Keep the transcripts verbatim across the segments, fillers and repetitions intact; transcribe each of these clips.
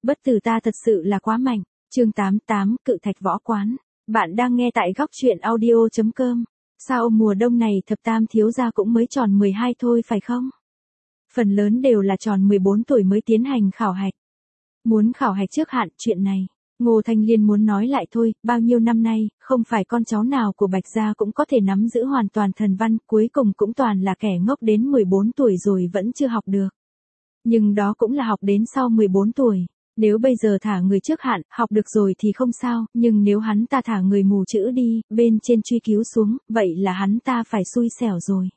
Bất tử ta thật sự là quá mạnh. Chương tám mươi tám, Cự Thạch Võ Quán. Bạn đang nghe tại góc truyện audio chấm com. Sao mùa đông này thập tam thiếu gia cũng mới tròn mười hai thôi phải không? Phần lớn đều là tròn mười bốn tuổi mới tiến hành khảo hạch. Muốn khảo hạch trước hạn chuyện này, Ngô Thanh Liên muốn nói lại thôi, bao nhiêu năm nay, không phải con cháu nào của Bạch gia cũng có thể nắm giữ hoàn toàn thần văn, cuối cùng cũng toàn là kẻ ngốc đến mười bốn tuổi rồi vẫn chưa học được. Nhưng đó cũng là học đến sau mười bốn tuổi. Nếu bây giờ thả người trước hạn, học được rồi thì không sao, nhưng nếu hắn ta thả người mù chữ đi, bên trên truy cứu xuống, vậy là hắn ta phải xui xẻo rồi.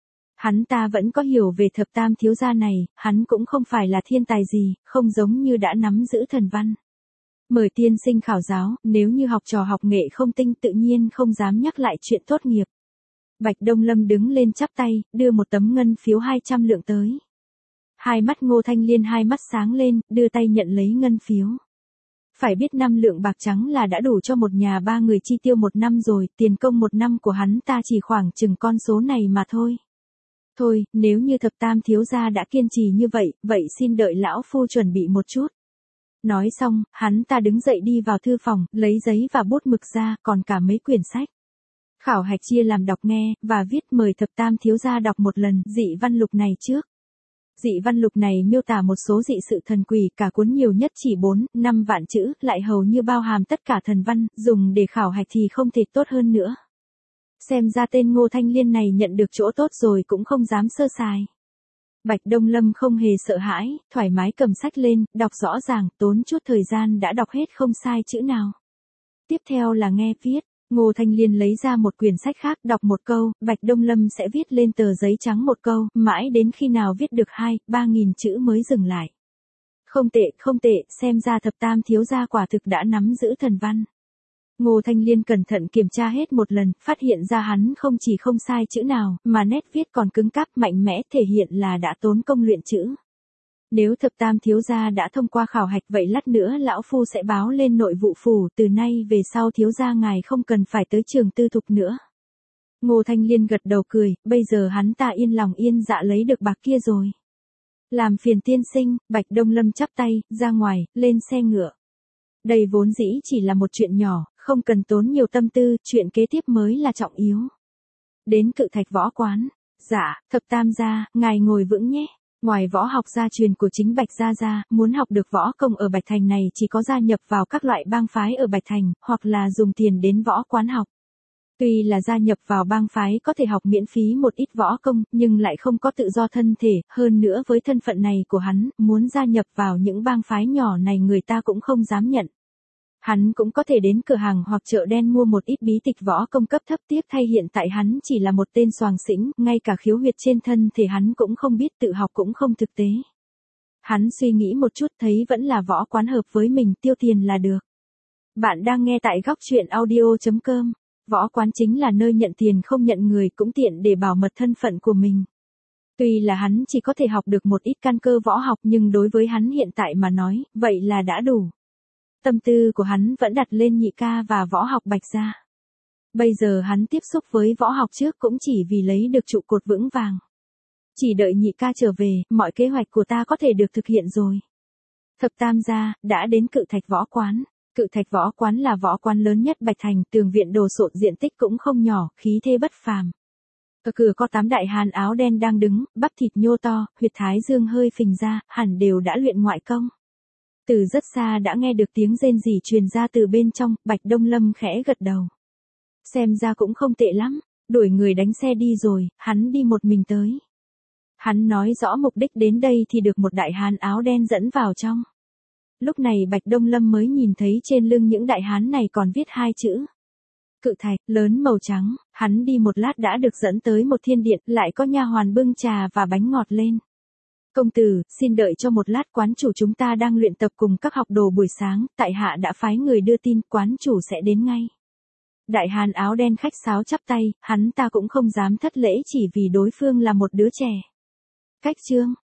Hắn ta vẫn có hiểu về thập tam thiếu gia này, hắn cũng không phải là thiên tài gì, không giống như đã nắm giữ thần văn. Mời tiên sinh khảo giáo, nếu như học trò học nghệ không tinh tự nhiên không dám nhắc lại chuyện tốt nghiệp. Bạch Đông Lâm đứng lên chắp tay, đưa một tấm ngân phiếu hai trăm lượng tới. Hai mắt Ngô Thanh Liên hai mắt sáng lên, đưa tay nhận lấy ngân phiếu. Phải biết năm lượng bạc trắng là đã đủ cho một nhà ba người chi tiêu một năm rồi, tiền công một năm của hắn ta chỉ khoảng chừng con số này mà thôi. Thôi, nếu như thập tam thiếu gia đã kiên trì như vậy, vậy xin đợi lão phu chuẩn bị một chút. Nói xong, hắn ta đứng dậy đi vào thư phòng, lấy giấy và bút mực ra, còn cả mấy quyển sách. Khảo hạch chia làm đọc nghe, và viết mời thập tam thiếu gia đọc một lần dị văn lục này trước. Dị văn lục này miêu tả một số dị sự thần quỷ, cả cuốn nhiều nhất chỉ bốn, năm vạn chữ, lại hầu như bao hàm tất cả thần văn, dùng để khảo hạch thì không thể tốt hơn nữa. Xem ra tên Ngô Thanh Liên này nhận được chỗ tốt rồi cũng không dám sơ sài. Bạch Đông Lâm không hề sợ hãi, thoải mái cầm sách lên, đọc rõ ràng, tốn chút thời gian đã đọc hết không sai chữ nào. Tiếp theo là nghe viết. Ngô Thanh Liên lấy ra một quyển sách khác, đọc một câu, Bạch Đông Lâm sẽ viết lên tờ giấy trắng một câu, mãi đến khi nào viết được hai, ba nghìn chữ mới dừng lại. Không tệ, không tệ, xem ra thập tam thiếu gia quả thực đã nắm giữ thần văn. Ngô Thanh Liên cẩn thận kiểm tra hết một lần, phát hiện ra hắn không chỉ không sai chữ nào, mà nét viết còn cứng cáp mạnh mẽ, thể hiện là đã tốn công luyện chữ. Nếu thập tam thiếu gia đã thông qua khảo hạch vậy lát nữa lão phu sẽ báo lên nội vụ phủ, từ nay về sau thiếu gia ngài không cần phải tới trường tư thục nữa. Ngô Thanh Liên gật đầu cười, bây giờ hắn ta yên lòng yên dạ lấy được bạc kia rồi. Làm phiền tiên sinh, Bạch Đông Lâm chắp tay, ra ngoài, lên xe ngựa. Đây vốn dĩ chỉ là một chuyện nhỏ, không cần tốn nhiều tâm tư, chuyện kế tiếp mới là trọng yếu. Đến Cự Thạch Võ Quán. Dạ, thập tam gia, ngài ngồi vững nhé. Ngoài võ học gia truyền của chính Bạch gia ra, muốn học được võ công ở Bạch Thành này chỉ có gia nhập vào các loại bang phái ở Bạch Thành, hoặc là dùng tiền đến võ quán học. Tuy là gia nhập vào bang phái có thể học miễn phí một ít võ công, nhưng lại không có tự do thân thể, hơn nữa với thân phận này của hắn, muốn gia nhập vào những bang phái nhỏ này người ta cũng không dám nhận. Hắn cũng có thể đến cửa hàng hoặc chợ đen mua một ít bí tịch võ công cấp thấp, tiếc thay hiện tại hắn chỉ là một tên soàng xĩnh, ngay cả khiếu huyệt trên thân thể hắn cũng không biết, tự học cũng không thực tế. Hắn suy nghĩ một chút thấy vẫn là võ quán hợp với mình, tiêu tiền là được. Bạn đang nghe tại góc truyện audio chấm com. Võ quán chính là nơi nhận tiền không nhận người, cũng tiện để bảo mật thân phận của mình. Tuy là hắn chỉ có thể học được một ít căn cơ võ học nhưng đối với hắn hiện tại mà nói, vậy là đã đủ. Tâm tư của hắn vẫn đặt lên nhị ca và võ học Bạch gia. Bây giờ hắn tiếp xúc với võ học trước cũng chỉ vì lấy được trụ cột vững vàng. Chỉ đợi nhị ca trở về, mọi kế hoạch của ta có thể được thực hiện rồi. Thập tam gia, đã đến Cự Thạch Võ Quán. Cự Thạch Võ Quán là võ quán lớn nhất Bạch Thành, tường viện đồ sộ, diện tích cũng không nhỏ, khí thế bất phàm. Ở cửa có tám đại hán áo đen đang đứng, bắp thịt nhô to, huyệt thái dương hơi phình ra, hẳn đều đã luyện ngoại công. Từ rất xa đã nghe được tiếng rên rỉ truyền ra từ bên trong, Bạch Đông Lâm khẽ gật đầu. Xem ra cũng không tệ lắm, đuổi người đánh xe đi rồi, hắn đi một mình tới. Hắn nói rõ mục đích đến đây thì được một đại hán áo đen dẫn vào trong. Lúc này Bạch Đông Lâm mới nhìn thấy trên lưng những đại hán này còn viết hai chữ. Cự Thạch, lớn màu trắng, hắn đi một lát đã được dẫn tới một thiên điện, lại có nha hoàn bưng trà và bánh ngọt lên. Công tử, xin đợi cho một lát, quán chủ chúng ta đang luyện tập cùng các học đồ buổi sáng, tại hạ đã phái người đưa tin, quán chủ sẽ đến ngay. Đại hán áo đen khách sáo chắp tay, hắn ta cũng không dám thất lễ chỉ vì đối phương là một đứa trẻ. Cách chương,